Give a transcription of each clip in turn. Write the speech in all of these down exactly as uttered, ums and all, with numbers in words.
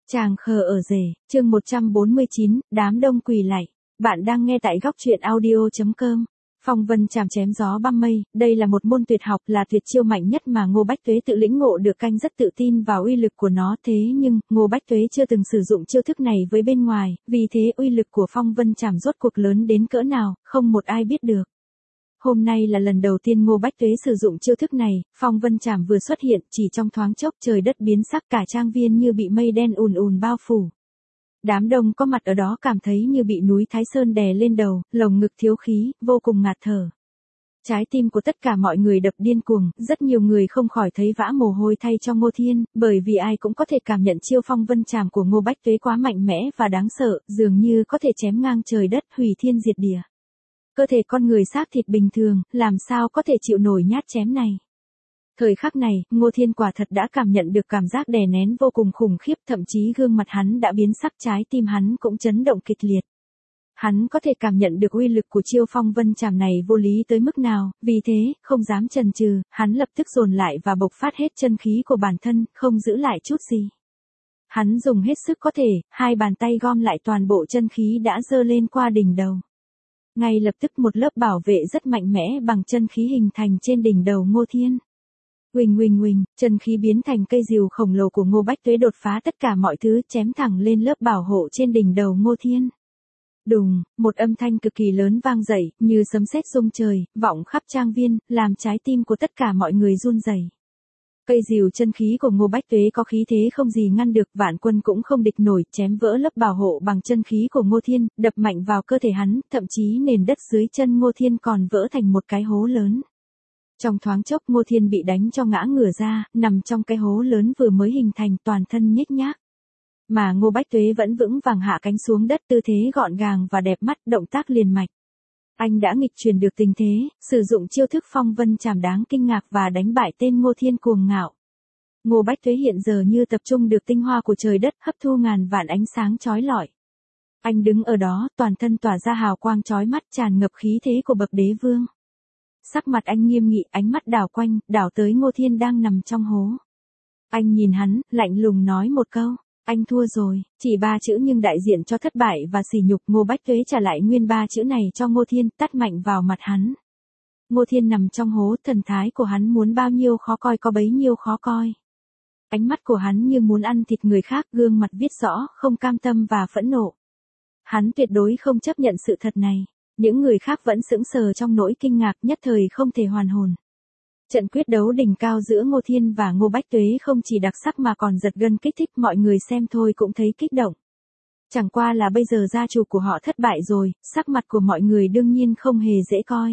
Chàng khờ ở rể, chương một trăm bốn mươi chín, đám đông quỳ lạy. Bạn đang nghe tại góc truyện audio chấm com. Phong vân chạm chém gió băng mây, đây là một môn tuyệt học, là tuyệt chiêu mạnh nhất mà Ngô Bách Tuế tự lĩnh ngộ được. Canh rất tự tin vào uy lực của nó, thế nhưng Ngô Bách Tuế chưa từng sử dụng chiêu thức này với bên ngoài, vì thế uy lực của phong vân chạm rốt cuộc lớn đến cỡ nào, không một ai biết được. Hôm nay là lần đầu tiên Ngô Bách Tuế sử dụng chiêu thức này, phong vân chảm vừa xuất hiện, chỉ trong thoáng chốc trời đất biến sắc, cả trang viên như bị mây đen ùn ùn bao phủ. Đám đông có mặt ở đó cảm thấy như bị núi Thái Sơn đè lên đầu, lồng ngực thiếu khí, vô cùng ngạt thở. Trái tim của tất cả mọi người đập điên cuồng, rất nhiều người không khỏi thấy vã mồ hôi thay cho Ngô Thiên, bởi vì ai cũng có thể cảm nhận chiêu phong vân chảm của Ngô Bách Tuế quá mạnh mẽ và đáng sợ, dường như có thể chém ngang trời đất, hủy thiên diệt địa. Cơ thể con người xác thịt bình thường, làm sao có thể chịu nổi nhát chém này. Thời khắc này, Ngô Thiên quả thật đã cảm nhận được cảm giác đè nén vô cùng khủng khiếp, thậm chí gương mặt hắn đã biến sắc, trái tim hắn cũng chấn động kịch liệt. Hắn có thể cảm nhận được uy lực của chiêu phong vân chảm này vô lý tới mức nào, vì thế, không dám chần chừ, hắn lập tức dồn lại và bộc phát hết chân khí của bản thân, không giữ lại chút gì. Hắn dùng hết sức có thể, hai bàn tay gom lại toàn bộ chân khí đã dơ lên qua đỉnh đầu. Ngay lập tức một lớp bảo vệ rất mạnh mẽ bằng chân khí hình thành trên đỉnh đầu Ngô Thiên. Huỳnh huỳnh huỳnh, chân khí biến thành cây rìu khổng lồ của Ngô Bách Tuế đột phá tất cả mọi thứ, chém thẳng lên lớp bảo hộ trên đỉnh đầu Ngô Thiên. Đùng, một âm thanh cực kỳ lớn vang dậy, như sấm sét rung trời, vọng khắp trang viên, làm trái tim của tất cả mọi người run rẩy. Cây rìu chân khí của Ngô Bách Tuế có khí thế không gì ngăn được, vạn quân cũng không địch nổi, chém vỡ lớp bảo hộ bằng chân khí của Ngô Thiên, đập mạnh vào cơ thể hắn, thậm chí nền đất dưới chân Ngô Thiên còn vỡ thành một cái hố lớn. Trong thoáng chốc Ngô Thiên bị đánh cho ngã ngửa ra, nằm trong cái hố lớn vừa mới hình thành, toàn thân nhếch nhác. Mà Ngô Bách Tuế vẫn vững vàng hạ cánh xuống đất, tư thế gọn gàng và đẹp mắt, động tác liền mạch. Anh đã nghịch chuyển được tình thế, sử dụng chiêu thức phong vân chảm đáng kinh ngạc và đánh bại tên Ngô Thiên cuồng ngạo. Ngô Bách Tuế hiện giờ như tập trung được tinh hoa của trời đất, hấp thu ngàn vạn ánh sáng chói lọi. Anh đứng ở đó, toàn thân tỏa ra hào quang chói mắt, tràn ngập khí thế của bậc đế vương. Sắc mặt anh nghiêm nghị, ánh mắt đảo quanh, đảo tới Ngô Thiên đang nằm trong hố. Anh nhìn hắn, lạnh lùng nói một câu. Anh thua rồi, chỉ ba chữ nhưng đại diện cho thất bại và sỉ nhục. Ngô Bách Tuế trả lại nguyên ba chữ này cho Ngô Thiên, tát mạnh vào mặt hắn. Ngô Thiên nằm trong hố, thần thái của hắn muốn bao nhiêu khó coi có bấy nhiêu khó coi. Ánh mắt của hắn như muốn ăn thịt người khác, gương mặt viết rõ, không cam tâm và phẫn nộ. Hắn tuyệt đối không chấp nhận sự thật này. Những người khác vẫn sững sờ trong nỗi kinh ngạc, nhất thời không thể hoàn hồn. Trận quyết đấu đỉnh cao giữa Ngô Thiên và Ngô Bách Tuế không chỉ đặc sắc mà còn giật gân kích thích, mọi người xem thôi cũng thấy kích động. Chẳng qua là bây giờ gia chủ của họ thất bại rồi, sắc mặt của mọi người đương nhiên không hề dễ coi.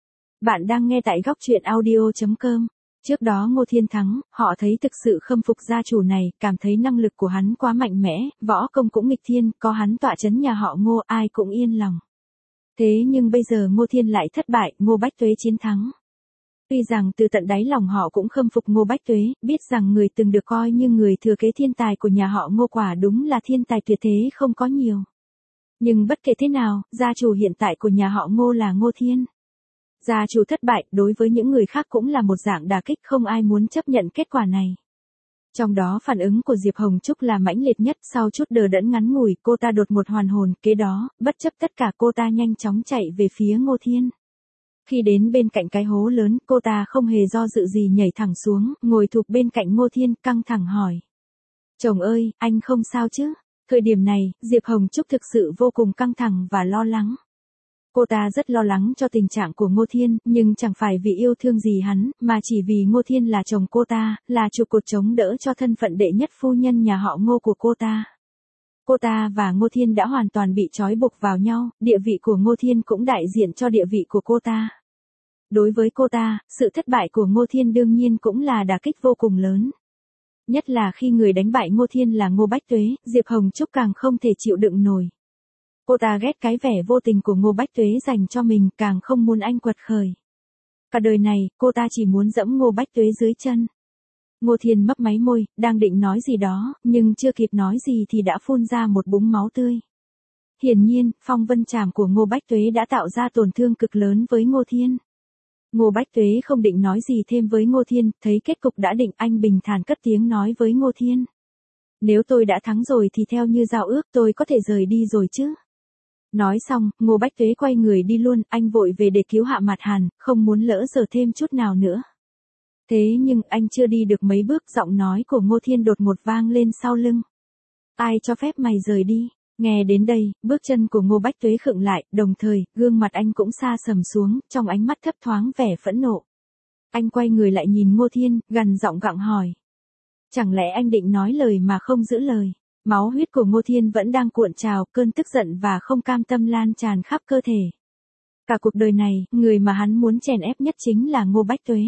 Bạn đang nghe tại góc truyện audio chấm com. Trước đó Ngô Thiên thắng, họ thấy thực sự khâm phục gia chủ này, cảm thấy năng lực của hắn quá mạnh mẽ, võ công cũng nghịch thiên, có hắn tọa chấn nhà họ Ngô ai cũng yên lòng. Thế nhưng bây giờ Ngô Thiên lại thất bại, Ngô Bách Tuế chiến thắng. Tuy rằng từ tận đáy lòng họ cũng khâm phục Ngô Bách Tuế, biết rằng người từng được coi như người thừa kế thiên tài của nhà họ Ngô quả đúng là thiên tài tuyệt thế không có nhiều. Nhưng bất kể thế nào, gia chủ hiện tại của nhà họ Ngô là Ngô Thiên. Gia chủ thất bại, đối với những người khác cũng là một dạng đả kích, không ai muốn chấp nhận kết quả này. Trong đó phản ứng của Diệp Hồng Trúc là mãnh liệt nhất, sau chút đờ đẫn ngắn ngủi, cô ta đột một hoàn hồn, kế đó, bất chấp tất cả cô ta nhanh chóng chạy về phía Ngô Thiên. Khi đến bên cạnh cái hố lớn, cô ta không hề do dự gì nhảy thẳng xuống, ngồi thụp bên cạnh Ngô Thiên, căng thẳng hỏi. Chồng ơi, anh không sao chứ? Thời điểm này, Diệp Hồng Trúc thực sự vô cùng căng thẳng và lo lắng. Cô ta rất lo lắng cho tình trạng của Ngô Thiên, nhưng chẳng phải vì yêu thương gì hắn, mà chỉ vì Ngô Thiên là chồng cô ta, là trụ cột chống đỡ cho thân phận đệ nhất phu nhân nhà họ Ngô của cô ta. Cô ta và Ngô Thiên đã hoàn toàn bị trói buộc vào nhau, địa vị của Ngô Thiên cũng đại diện cho địa vị của cô ta. Đối với cô ta, sự thất bại của Ngô Thiên đương nhiên cũng là đả kích vô cùng lớn. Nhất là khi người đánh bại Ngô Thiên là Ngô Bách Tuế, Diệp Hồng Trúc càng không thể chịu đựng nổi. Cô ta ghét cái vẻ vô tình của Ngô Bách Tuế dành cho mình, càng không muốn anh quật khởi. Cả đời này, cô ta chỉ muốn dẫm Ngô Bách Tuế dưới chân. Ngô Thiên mấp máy môi, đang định nói gì đó, nhưng chưa kịp nói gì thì đã phun ra một búng máu tươi. Hiển nhiên, phong vân chảm của Ngô Bách Tuế đã tạo ra tổn thương cực lớn với Ngô Thiên. Ngô Bách Tuế không định nói gì thêm với Ngô Thiên, thấy kết cục đã định, anh bình thản cất tiếng nói với Ngô Thiên. Nếu tôi đã thắng rồi thì theo như giao ước tôi có thể rời đi rồi chứ. Nói xong, Ngô Bách Tuế quay người đi luôn, anh vội về để cứu Hạ Mạt Hàn, không muốn lỡ giờ thêm chút nào nữa. Thế nhưng anh chưa đi được mấy bước, giọng nói của Ngô Thiên đột ngột vang lên sau lưng. Ai cho phép mày rời đi? Nghe đến đây, bước chân của Ngô Bách Tuế khựng lại, đồng thời, gương mặt anh cũng sa sầm xuống, trong ánh mắt thấp thoáng vẻ phẫn nộ. Anh quay người lại nhìn Ngô Thiên, gằn giọng gặng hỏi. Chẳng lẽ anh định nói lời mà không giữ lời? Máu huyết của Ngô Thiên vẫn đang cuộn trào, cơn tức giận và không cam tâm lan tràn khắp cơ thể. Cả cuộc đời này, người mà hắn muốn chèn ép nhất chính là Ngô Bách Tuế.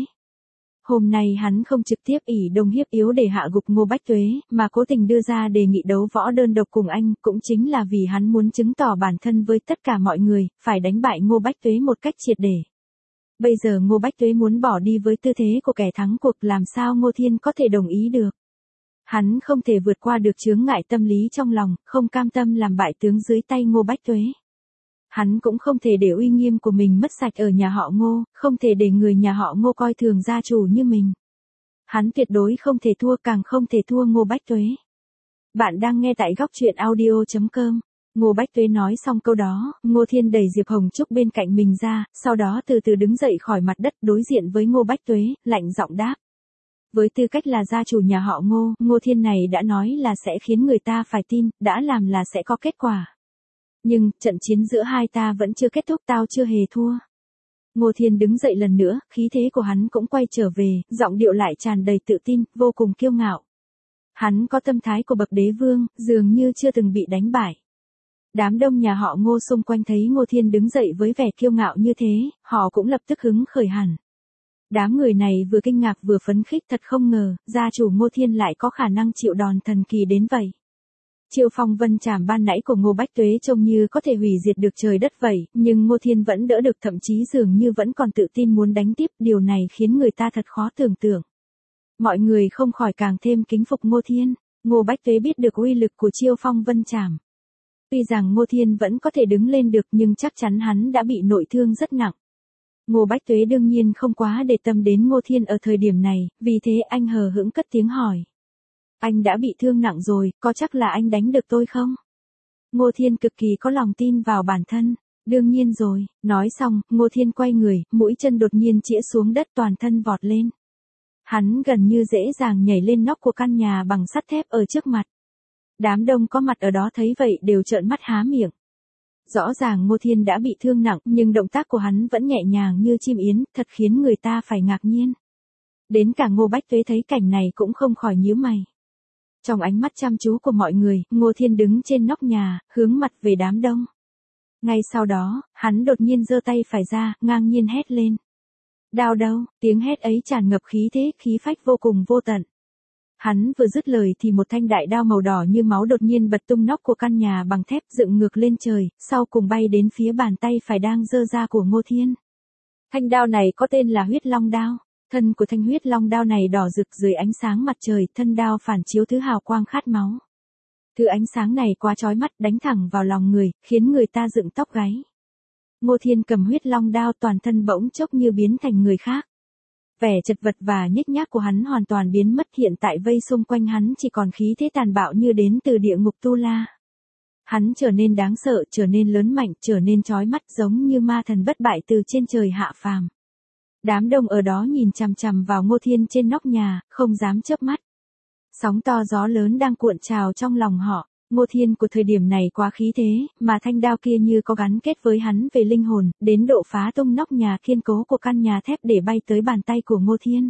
Hôm nay hắn không trực tiếp ỷ đồng hiếp yếu để hạ gục Ngô Bách Tuế, mà cố tình đưa ra đề nghị đấu võ đơn độc cùng anh, cũng chính là vì hắn muốn chứng tỏ bản thân với tất cả mọi người, phải đánh bại Ngô Bách Tuế một cách triệt để. Bây giờ Ngô Bách Tuế muốn bỏ đi với tư thế của kẻ thắng cuộc, làm sao Ngô Thiên có thể đồng ý được. Hắn không thể vượt qua được chướng ngại tâm lý trong lòng, không cam tâm làm bại tướng dưới tay Ngô Bách Tuế. Hắn cũng không thể để uy nghiêm của mình mất sạch ở nhà họ Ngô, không thể để người nhà họ Ngô coi thường gia chủ như mình. Hắn tuyệt đối không thể thua, càng không thể thua Ngô Bách Tuế. Bạn đang nghe tại góc truyện audio chấm com. Ngô Bách Tuế nói xong câu đó, Ngô Thiên đẩy Diệp Hồng Trúc bên cạnh mình ra, sau đó từ từ đứng dậy khỏi mặt đất đối diện với Ngô Bách Tuế, lạnh giọng đáp. Với tư cách là gia chủ nhà họ Ngô, Ngô Thiên này đã nói là sẽ khiến người ta phải tin, đã làm là sẽ có kết quả. Nhưng, trận chiến giữa hai ta vẫn chưa kết thúc, tao chưa hề thua. Ngô Thiên đứng dậy lần nữa, khí thế của hắn cũng quay trở về, giọng điệu lại tràn đầy tự tin, vô cùng kiêu ngạo. Hắn có tâm thái của bậc đế vương, dường như chưa từng bị đánh bại. Đám đông nhà họ Ngô xung quanh thấy Ngô Thiên đứng dậy với vẻ kiêu ngạo như thế, họ cũng lập tức hứng khởi hẳn. Đám người này vừa kinh ngạc vừa phấn khích, thật không ngờ, gia chủ Ngô Thiên lại có khả năng chịu đòn thần kỳ đến vậy. Chiêu phong vân trảm ban nãy của Ngô Bách Tuế trông như có thể hủy diệt được trời đất vậy, nhưng Ngô Thiên vẫn đỡ được, thậm chí dường như vẫn còn tự tin muốn đánh tiếp, điều này khiến người ta thật khó tưởng tượng. Mọi người không khỏi càng thêm kính phục Ngô Thiên. Ngô Bách Tuế biết được uy lực của chiêu phong vân trảm. Tuy rằng Ngô Thiên vẫn có thể đứng lên được nhưng chắc chắn hắn đã bị nội thương rất nặng. Ngô Bách Tuế đương nhiên không quá để tâm đến Ngô Thiên ở thời điểm này, vì thế anh hờ hững cất tiếng hỏi. Anh đã bị thương nặng rồi, có chắc là anh đánh được tôi không? Ngô Thiên cực kỳ có lòng tin vào bản thân. Đương nhiên rồi, nói xong, Ngô Thiên quay người, mũi chân đột nhiên chĩa xuống đất, toàn thân vọt lên. Hắn gần như dễ dàng nhảy lên nóc của căn nhà bằng sắt thép ở trước mặt. Đám đông có mặt ở đó thấy vậy đều trợn mắt há miệng. Rõ ràng Ngô Thiên đã bị thương nặng, nhưng động tác của hắn vẫn nhẹ nhàng như chim yến, thật khiến người ta phải ngạc nhiên. Đến cả Ngô Bách Tuế thấy cảnh này cũng không khỏi nhíu mày. Trong ánh mắt chăm chú của mọi người, Ngô Thiên đứng trên nóc nhà, hướng mặt về đám đông. Ngay sau đó, hắn đột nhiên giơ tay phải ra, ngang nhiên hét lên. Đao đâu? Tiếng hét ấy tràn ngập khí thế, khí phách vô cùng vô tận. Hắn vừa dứt lời thì một thanh đại đao màu đỏ như máu đột nhiên bật tung nóc của căn nhà bằng thép, dựng ngược lên trời, sau cùng bay đến phía bàn tay phải đang giơ ra của Ngô Thiên. Thanh đao này có tên là huyết long đao. Thân của thanh huyết long đao này đỏ rực dưới ánh sáng mặt trời, thân đao phản chiếu thứ hào quang khát máu. Thứ ánh sáng này quá chói mắt, đánh thẳng vào lòng người, khiến người ta dựng tóc gáy. Ngô Thiên cầm huyết long đao, toàn thân bỗng chốc như biến thành người khác. Vẻ chật vật và nhếch nhác của hắn hoàn toàn biến mất, hiện tại vây xung quanh hắn chỉ còn khí thế tàn bạo như đến từ địa ngục Tu La. Hắn trở nên đáng sợ, trở nên lớn mạnh, trở nên chói mắt, giống như ma thần bất bại từ trên trời hạ phàm. Đám đông ở đó nhìn chằm chằm vào Ngô Thiên trên nóc nhà, không dám chớp mắt. Sóng to gió lớn đang cuộn trào trong lòng họ. Ngô Thiên của thời điểm này quá khí thế, mà thanh đao kia như có gắn kết với hắn về linh hồn, đến độ phá tung nóc nhà kiên cố của căn nhà thép để bay tới bàn tay của Ngô Thiên.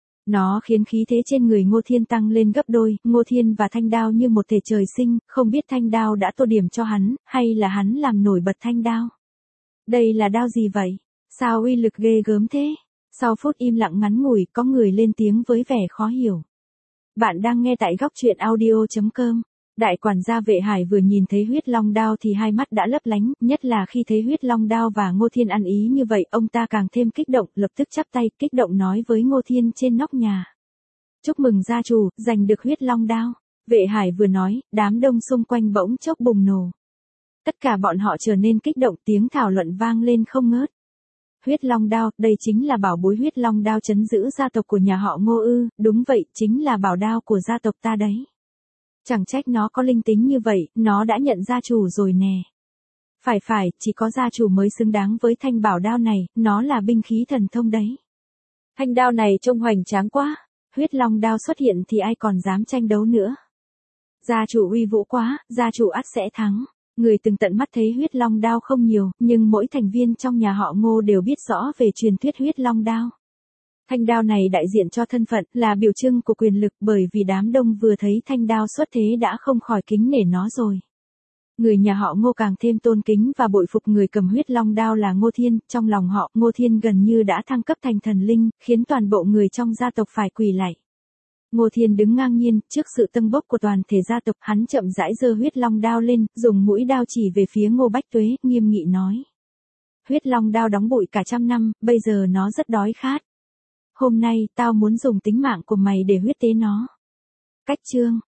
Nó khiến khí thế trên người Ngô Thiên tăng lên gấp đôi, Ngô Thiên và thanh đao như một thể trời sinh, không biết thanh đao đã tô điểm cho hắn, hay là hắn làm nổi bật thanh đao. Đây là đao gì vậy? Sao uy lực ghê gớm thế? Sau phút im lặng ngắn ngủi, có người lên tiếng với vẻ khó hiểu. Bạn đang nghe tại góc truyện audio chấm com. Đại quản gia Vệ Hải vừa nhìn thấy huyết long đao thì hai mắt đã lấp lánh, nhất là khi thấy huyết long đao và Ngô Thiên ăn ý như vậy, ông ta càng thêm kích động, lập tức chắp tay, kích động nói với Ngô Thiên trên nóc nhà. Chúc mừng gia chủ, giành được huyết long đao. Vệ Hải vừa nói, đám đông xung quanh bỗng chốc bùng nổ. Tất cả bọn họ trở nên kích động, tiếng thảo luận vang lên không ngớt. Huyết long đao, đây chính là bảo bối huyết long đao trấn giữ gia tộc của nhà họ Ngô ư? Đúng vậy, chính là bảo đao của gia tộc ta đấy. Chẳng trách nó có linh tính như vậy, nó đã nhận gia chủ rồi nè. Phải phải, chỉ có gia chủ mới xứng đáng với thanh bảo đao này, nó là binh khí thần thông đấy. Thanh đao này trông hoành tráng quá, huyết long đao xuất hiện thì ai còn dám tranh đấu nữa. Gia chủ uy vũ quá, gia chủ ắt sẽ thắng. Người từng tận mắt thấy huyết long đao không nhiều, nhưng mỗi thành viên trong nhà họ Ngô đều biết rõ về truyền thuyết huyết long đao. Thanh đao này đại diện cho thân phận, là biểu trưng của quyền lực, bởi vì đám đông vừa thấy thanh đao xuất thế đã không khỏi kính nể nó rồi. Người nhà họ Ngô càng thêm tôn kính và bội phục người cầm huyết long đao là Ngô Thiên, trong lòng họ, Ngô Thiên gần như đã thăng cấp thành thần linh, khiến toàn bộ người trong gia tộc phải quỳ lạy. Ngô Thiên đứng ngang nhiên, trước sự tâng bốc của toàn thể gia tộc, hắn chậm rãi giơ huyết long đao lên, dùng mũi đao chỉ về phía Ngô Bách Tuế, nghiêm nghị nói. Huyết long đao đóng bụi cả trăm năm, bây giờ nó rất đói khát. Hôm nay, tao muốn dùng tính mạng của mày để huyết tế nó. Cách chương